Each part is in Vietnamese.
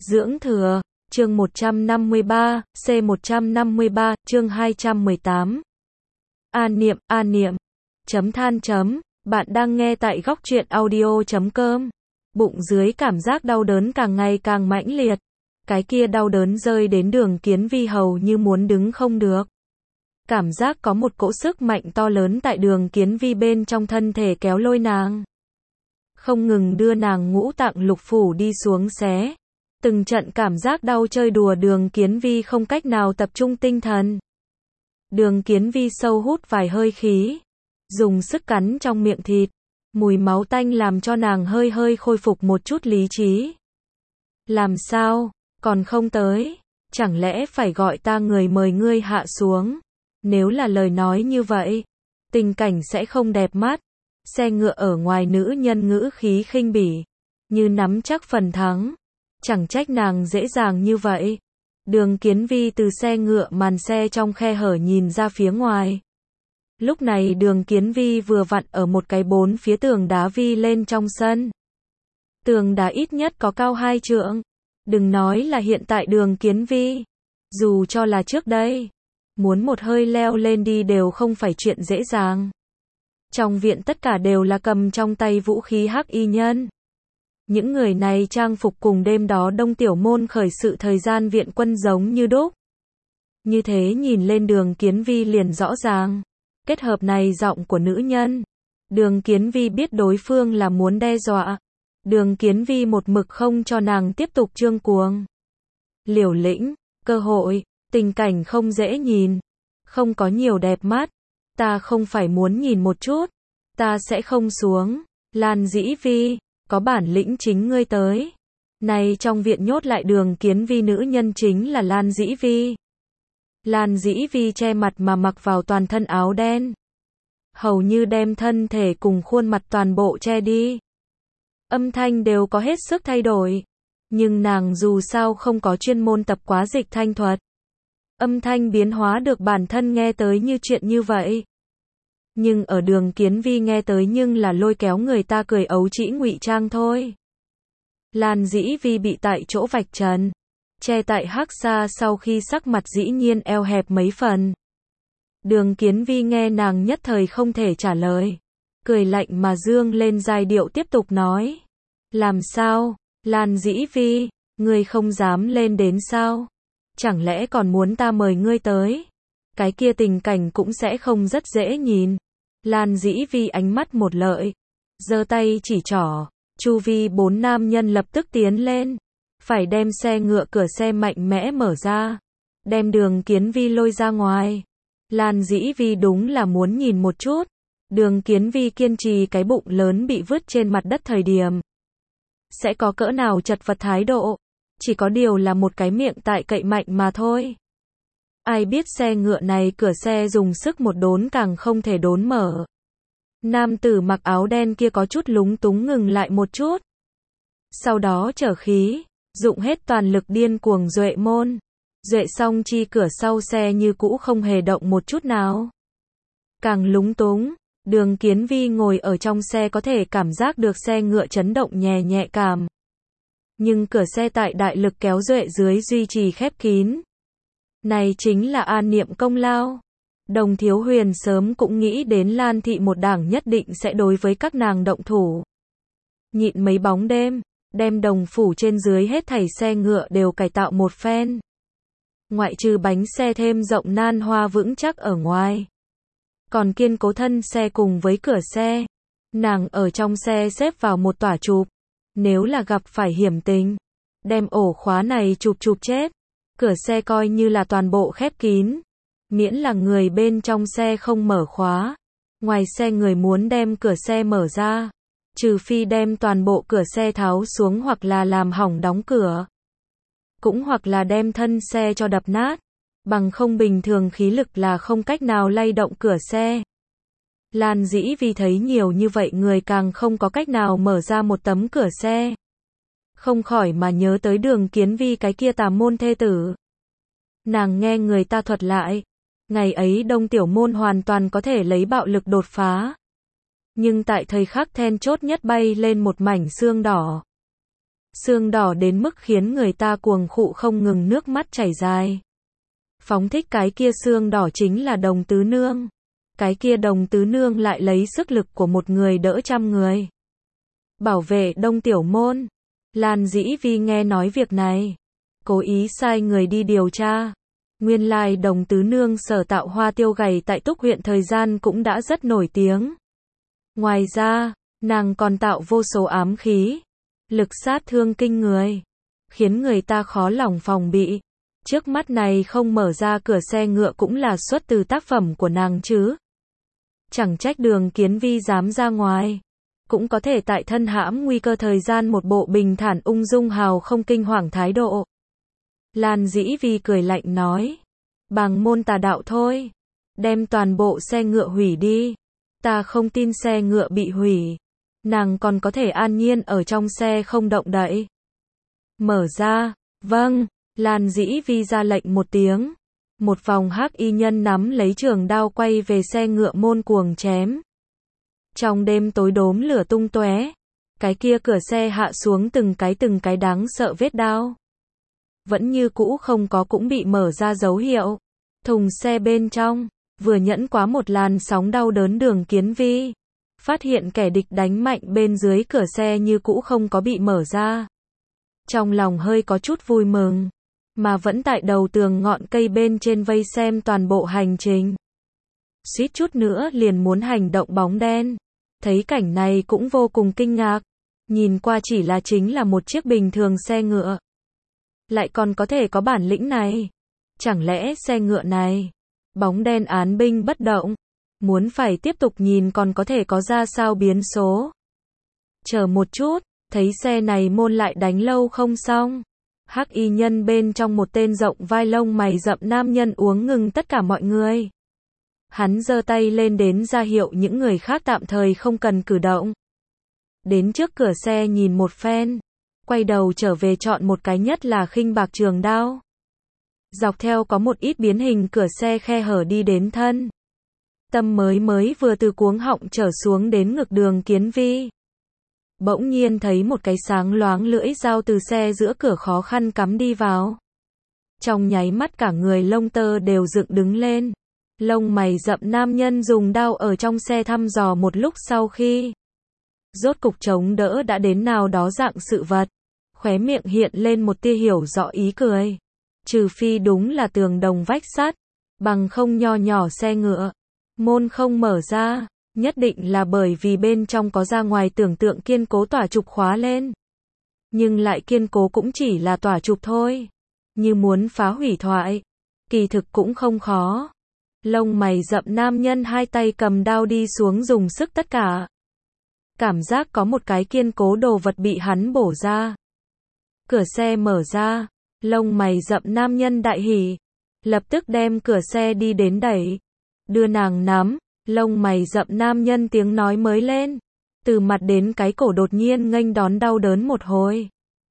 Dưỡng thừa, chương 153, C153, chương 218. A niệm, chấm than chấm, bạn đang nghe tại góc truyện audio.com. Bụng dưới cảm giác đau đớn càng ngày càng mãnh liệt. Cái kia đau đớn rơi đến Đường Kiến Vi hầu như muốn đứng không được. Cảm giác có một cỗ sức mạnh to lớn tại Đường Kiến Vi bên trong thân thể kéo lôi nàng. Không ngừng đưa nàng ngũ tạng lục phủ đi xuống xé. Từng trận cảm giác đau chơi đùa Đường Kiến Vi không cách nào tập trung tinh thần. Đường Kiến Vi sâu hút vài hơi khí. Dùng sức cắn trong miệng thịt. Mùi máu tanh làm cho nàng hơi hơi khôi phục một chút lý trí. Làm sao, còn không tới? Chẳng lẽ phải gọi ta người mời ngươi hạ xuống? Nếu là lời nói như vậy, tình cảnh sẽ không đẹp mắt. Xe ngựa ở ngoài nữ nhân ngữ khí khinh bỉ, như nắm chắc phần thắng. Chẳng trách nàng dễ dàng như vậy. Đường Kiến Vi từ xe ngựa màn xe trong khe hở nhìn ra phía ngoài. Lúc này Đường Kiến Vi vừa vặn ở một cái bốn phía tường đá vi lên trong sân. Tường đá ít nhất có cao 2 trượng. Đừng nói là hiện tại Đường Kiến Vi. Dù cho là trước đây, muốn một hơi leo lên đi đều không phải chuyện dễ dàng. Trong viện tất cả đều là cầm trong tay vũ khí hắc y nhân. Những người này trang phục cùng đêm đó Đông Tiểu Môn khởi sự thời gian viện quân giống như đúc. Như thế nhìn lên Đường Kiến Vi liền rõ ràng. Kết hợp này giọng của nữ nhân. Đường Kiến Vi biết đối phương là muốn đe dọa. Đường Kiến Vi một mực không cho nàng tiếp tục trương cuồng. Liều lĩnh, cơ hội, tình cảnh không dễ nhìn. Không có nhiều đẹp mắt. Ta không phải muốn nhìn một chút. Ta sẽ không xuống. Lan Dĩ Vi, có bản lĩnh chính ngươi tới. Này trong viện nhốt lại Đường Kiến Vi nữ nhân chính là Lan Dĩ Vi. Lan Dĩ Vi che mặt mà mặc vào toàn thân áo đen. Hầu như đem thân thể cùng khuôn mặt toàn bộ che đi. Âm thanh đều có hết sức thay đổi. Nhưng nàng dù sao không có chuyên môn tập quá dịch thanh thuật. Âm thanh biến hóa được bản thân nghe tới như chuyện như vậy. Nhưng ở Đường Kiến Vi nghe tới nhưng là lôi kéo người ta cười ấu trĩ ngụy trang thôi. Lan Dĩ Vi bị tại chỗ vạch trần. Che tại hắc xa sau khi sắc mặt dĩ nhiên eo hẹp mấy phần. Đường Kiến Vi nghe nàng nhất thời không thể trả lời. Cười lạnh mà dương lên giai điệu tiếp tục nói. Làm sao, Lan Dĩ Vi, ngươi không dám lên đến sao? Chẳng lẽ còn muốn ta mời ngươi tới? Cái kia tình cảnh cũng sẽ không rất dễ nhìn. Lan Dĩ Vi ánh mắt một lợi. Giơ tay chỉ trỏ. Chu vi 4 nam nhân lập tức tiến lên. Phải đem xe ngựa cửa xe mạnh mẽ mở ra. Đem Đường Kiến Vi lôi ra ngoài. Lan Dĩ Vi đúng là muốn nhìn một chút. Đường Kiến Vi kiên trì cái bụng lớn bị vứt trên mặt đất thời điểm. Sẽ có cỡ nào chật vật thái độ. Chỉ có điều là một cái miệng tại cậy mạnh mà thôi. Ai biết xe ngựa này cửa xe dùng sức một đốn càng không thể đốn mở. Nam tử mặc áo đen kia có chút lúng túng ngừng lại một chút. Sau đó trở khí. Dụng hết toàn lực điên cuồng duệ môn. Duệ xong chi cửa sau xe như cũ không hề động một chút nào. Càng lúng túng, Đường Kiến Vi ngồi ở trong xe có thể cảm giác được xe ngựa chấn động nhẹ nhẹ cảm. Nhưng cửa xe tại đại lực kéo duệ dưới duy trì khép kín. Này chính là an niệm công lao. Đồng Thiếu Huyền sớm cũng nghĩ đến Lan thị một đảng nhất định sẽ đối với các nàng động thủ. Nhịn mấy bóng đêm. Đem đồng phủ trên dưới hết thảy xe ngựa đều cải tạo một phen. Ngoại trừ bánh xe thêm rộng nan hoa vững chắc ở ngoài. Còn kiên cố thân xe cùng với cửa xe. Nàng ở trong xe xếp vào một tỏa chụp. Nếu là gặp phải hiểm tình. Đem ổ khóa này chụp chết. Cửa xe coi như là toàn bộ khép kín. Miễn là người bên trong xe không mở khóa. Ngoài xe người muốn đem cửa xe mở ra. Trừ phi đem toàn bộ cửa xe tháo xuống hoặc là làm hỏng đóng cửa. Cũng hoặc là đem thân xe cho đập nát. Bằng không bình thường khí lực là không cách nào lay động cửa xe. Lan Dĩ Vi thấy nhiều như vậy người càng không có cách nào mở ra một tấm cửa xe. Không khỏi mà nhớ tới Đường Kiến Vi cái kia tà môn thê tử. Nàng nghe người ta thuật lại. Ngày ấy Đông Tiểu Môn hoàn toàn có thể lấy bạo lực đột phá. Nhưng tại thời khắc then chốt nhất bay lên một mảnh xương đỏ. sương đỏ đến mức khiến người ta cuồng khụ không ngừng nước mắt chảy dài. Phóng thích cái kia sương đỏ chính là Đồng Tứ Nương. Cái kia Đồng Tứ Nương lại lấy sức lực của một người đỡ trăm người. Bảo vệ Đông Tiểu Môn. Lan Dĩ Vi nghe nói việc này, cố ý sai người đi điều tra. Nguyên lai Đồng Tứ Nương sở tạo hoa tiêu gầy tại Túc huyện thời gian cũng đã rất nổi tiếng. Ngoài ra, nàng còn tạo vô số ám khí, lực sát thương kinh người, khiến người ta khó lòng phòng bị. Trước mắt này không mở ra cửa xe ngựa cũng là xuất từ tác phẩm của nàng chứ. Chẳng trách Đường Kiến Vi dám ra ngoài. Cũng có thể tại thân hãm nguy cơ thời gian một bộ bình thản ung dung hào không kinh hoàng thái độ. Lan Dĩ Vi cười lạnh nói. Bàng môn tà đạo thôi. Đem toàn bộ xe ngựa hủy đi. Ta không tin xe ngựa bị hủy. Nàng còn có thể an nhiên ở trong xe không động đậy. Mở ra. Vâng. Lan Dĩ Vi ra lệnh một tiếng. Một vòng hắc y nhân nắm lấy trường đao quay về xe ngựa môn cuồng chém. Trong đêm tối đốm lửa tung tóe, cái kia cửa xe hạ xuống từng cái đáng sợ vết đao. Vẫn như cũ không có cũng bị mở ra dấu hiệu. Thùng xe bên trong, vừa nhẫn quá một làn sóng đau đớn Đường Kiến Vi. Phát hiện kẻ địch đánh mạnh bên dưới cửa xe như cũ không có bị mở ra. Trong lòng hơi có chút vui mừng, mà vẫn tại đầu tường ngọn cây bên trên vây xem toàn bộ hành trình. Suýt chút nữa liền muốn hành động bóng đen. Thấy cảnh này cũng vô cùng kinh ngạc. Nhìn qua chỉ là chính là một chiếc bình thường xe ngựa. Lại còn có thể có bản lĩnh này. Chẳng lẽ xe ngựa này, bóng đen án binh bất động. Muốn phải tiếp tục nhìn còn có thể có ra sao biến số. Chờ một chút, thấy xe này môn lại đánh lâu không xong. Hắc y nhân bên trong một tên rộng vai lông mày rậm nam nhân uống ngừng tất cả mọi người. Hắn giơ tay lên đến ra hiệu những người khác tạm thời không cần cử động. Đến trước cửa xe nhìn một phen, quay đầu trở về chọn một cái nhất là khinh bạc trường đao. Dọc theo có một ít biến hình cửa xe khe hở đi đến thân. Tâm mới vừa từ cuống họng trở xuống đến ngực Đường Kiến Vi. Bỗng nhiên thấy một cái sáng loáng lưỡi dao từ xe giữa cửa khó khăn cắm đi vào. Trong nháy mắt cả người lông tơ đều dựng đứng lên. Lông mày rậm nam nhân dùng đao ở trong xe thăm dò một lúc sau khi rốt cục chống đỡ đã đến nào đó dạng sự vật. Khóe miệng hiện lên một tia hiểu rõ ý cười. Trừ phi đúng là tường đồng vách sắt, bằng không nho nhỏ xe ngựa. Môn không mở ra, nhất định là bởi vì bên trong có ra ngoài tưởng tượng kiên cố tỏa trục khóa lên. Nhưng lại kiên cố cũng chỉ là tỏa trục thôi. Như muốn phá hủy thoại, kỳ thực cũng không khó. Lông mày rậm nam nhân hai tay cầm đao đi xuống dùng sức tất cả. Cảm giác có một cái kiên cố đồ vật bị hắn bổ ra. Cửa xe mở ra, lông mày rậm nam nhân đại hỉ. Lập tức đem cửa xe đi đến đẩy. Đưa nàng nắm, lông mày rậm nam nhân tiếng nói mới lên. Từ mặt đến cái cổ đột nhiên nghênh đón đau đớn một hồi.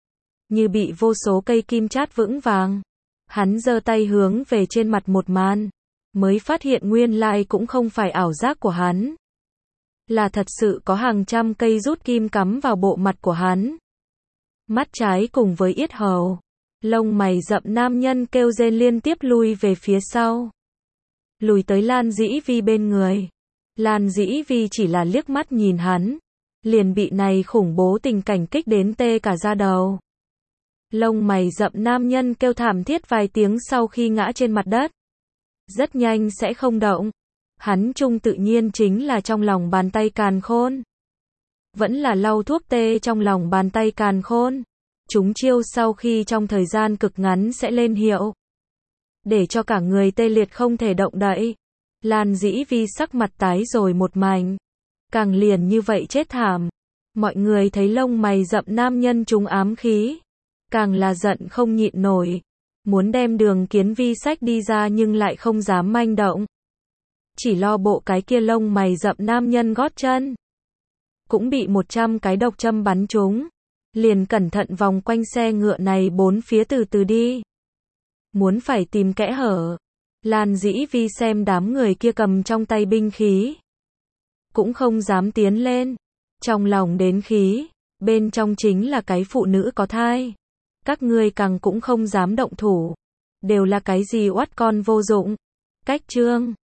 Như bị vô số cây kim chát vững vàng. Hắn giơ tay hướng về trên mặt một màn. Mới phát hiện nguyên lai cũng không phải ảo giác của hắn. Là thật sự có hàng trăm cây rút kim cắm vào bộ mặt của hắn. Mắt trái cùng với yết hầu. Lông mày rậm nam nhân kêu rên liên tiếp lui về phía sau. Lùi tới Lan Dĩ Vi bên người. Lan Dĩ Vi chỉ là liếc mắt nhìn hắn. Liền bị này khủng bố tình cảnh kích đến tê cả da đầu. Lông mày rậm nam nhân kêu thảm thiết vài tiếng sau khi ngã trên mặt đất. Rất nhanh sẽ không động. Hắn chung tự nhiên chính là trong lòng bàn tay càn khôn. Vẫn là lau thuốc tê trong lòng bàn tay càn khôn. Chúng chiêu sau khi trong thời gian cực ngắn sẽ lên hiệu. Để cho cả người tê liệt không thể động đậy. Lan Dĩ Vi sắc mặt tái rồi một mảnh. Càng liền như vậy chết thảm. Mọi người thấy lông mày rậm nam nhân trúng ám khí. Càng là giận không nhịn nổi. Muốn đem Đường Kiến Vi xách đi ra nhưng lại không dám manh động. Chỉ lo bộ cái kia lông mày rậm nam nhân gót chân. Cũng bị 100 cái độc châm bắn trúng. Liền cẩn thận vòng quanh xe ngựa này bốn phía từ từ đi. Muốn phải tìm kẽ hở. Lan Dĩ Vi xem đám người kia cầm trong tay binh khí. Cũng không dám tiến lên. Trong lòng đến khí. Bên trong chính là cái phụ nữ có thai. Các ngươi càng cũng không dám động thủ. Đều là cái gì oát con vô dụng. Cách chương